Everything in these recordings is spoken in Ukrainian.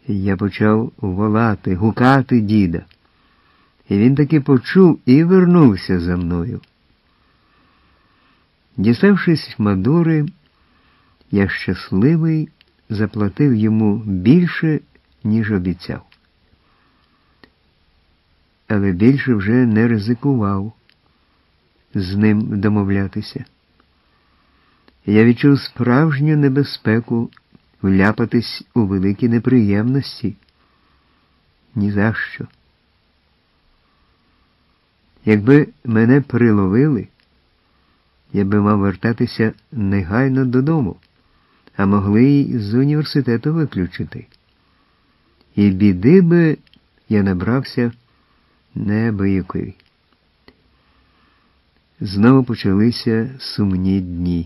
Я почав волати, гукати діда. І він таки почув і вернувся за мною. Діставшись Мадури, я щасливий заплатив йому більше, ніж обіцяв. Але більше вже не ризикував з ним домовлятися. Я відчув справжню небезпеку вляпатись у великі неприємності. Ні за що. Якби мене приловили, я би мав вертатися негайно додому, а могли й з університету виключити. І біди би я набрався неабиякої. Знову почалися сумні дні.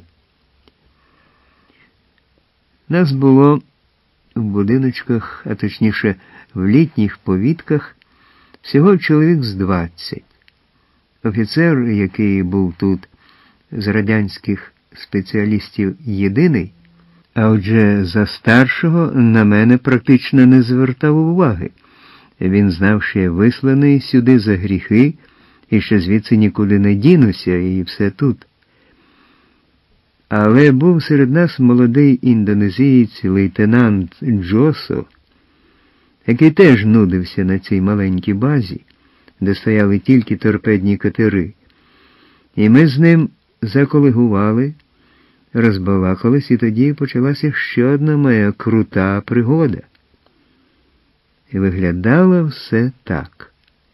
Нас було в будиночках, а точніше в літніх повітках, всього чоловік з 20. Офіцер, який був тут з радянських спеціалістів єдиний, а отже за старшого на мене практично не звертав уваги. Він знав, що я висланий сюди за гріхи, і що звідси нікуди не дінуся, і все тут. Але був серед нас молодий індонезієць лейтенант Джосо, який теж нудився на цій маленькій базі, де стояли тільки торпедні катери. І ми з ним заколегували, розбалакались, і тоді почалася ще одна моя крута пригода. І виглядало все так.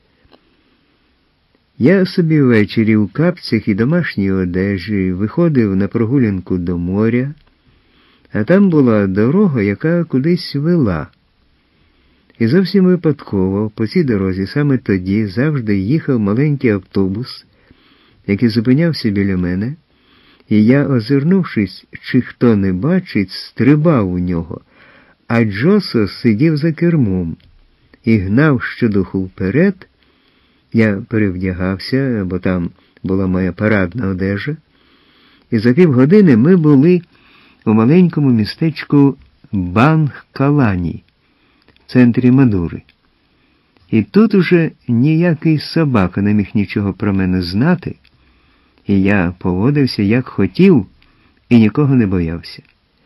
Я собі ввечері у капцях і домашній одежі виходив на прогулянку до моря, а там була дорога, яка кудись вела. І зовсім випадково по цій дорозі саме тоді завжди їхав маленький автобус, який зупинявся біля мене, і я, озирнувшись, чи хто не бачить, стрибав у нього, а Джосо сидів за кермом і гнав щодуху вперед. Я перевдягався, бо там була моя парадна одежа, і за півгодини ми були у маленькому містечку Банг-Калані, в центрі Мадури. І тут уже ніякий собака не міг нічого про мене знати, і я поводився, як хотів, і нікого не боявся.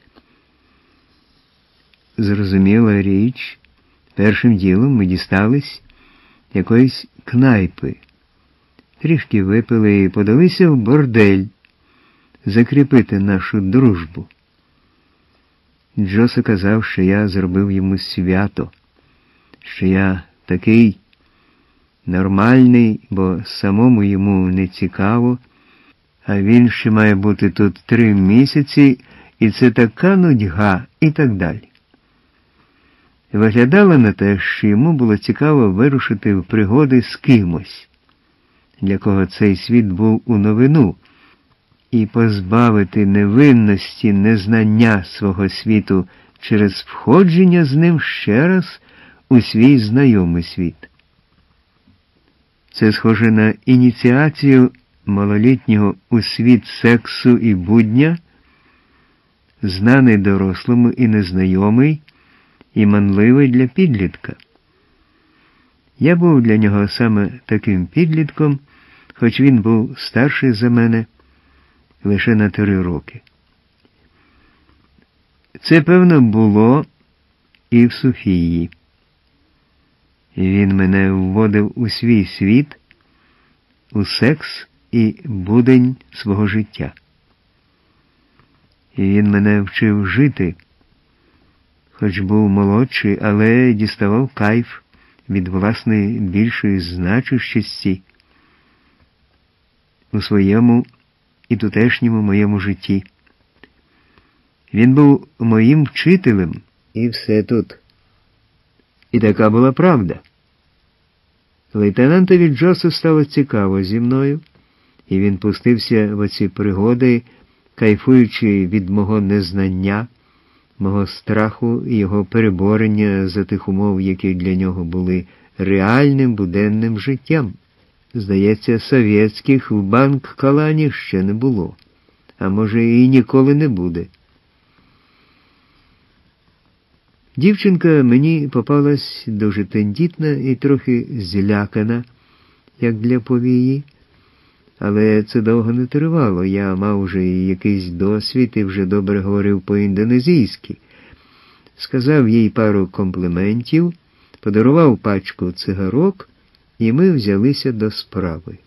Зрозуміла річ, першим ділом ми дістались якоїсь кнайпи. Трішки випили і подалися в бордель закріпити нашу дружбу. Джосо казав, що я зробив йому свято, що я такий нормальний, бо самому йому не цікаво, а він ще має бути тут 3 місяці, і це така нудьга, і так далі. Виглядало на те, що йому було цікаво вирушити в пригоди з кимось, для кого цей світ був у новину, і позбавити невинності незнання свого світу через входження з ним ще раз у свій знайомий світ. Це схоже на ініціацію малолітнього у світ сексу і будня, знаний дорослому і незнайомий, і манливий для підлітка. Я був для нього саме таким підлітком, хоч він був старший за мене лише на 3 роки. Це, певно, було і в Софії. Він мене вводив у свій світ, у секс і будень свого життя. І він мене вчив жити, хоч був молодший, але діставав кайф від власної більшої значущості у своєму і тутешньому моєму житті. Він був моїм вчителем, і все тут. І така була правда. Лейтенантові Джосу стало цікаво зі мною, і він пустився в оці пригоди, кайфуючи від мого незнання, мого страху і його переборення за тих умов, які для нього були реальним буденним життям. Здається, совєтських в Банг-Калані ще не було, а може і ніколи не буде. Дівчинка мені попалась дуже тендітна і трохи злякана, як для повії. Але це довго не тривало. Я мав уже якийсь досвід і вже добре говорив по-індонезійськи. Сказав їй пару компліментів, подарував пачку цигарок, і ми взялися до справи.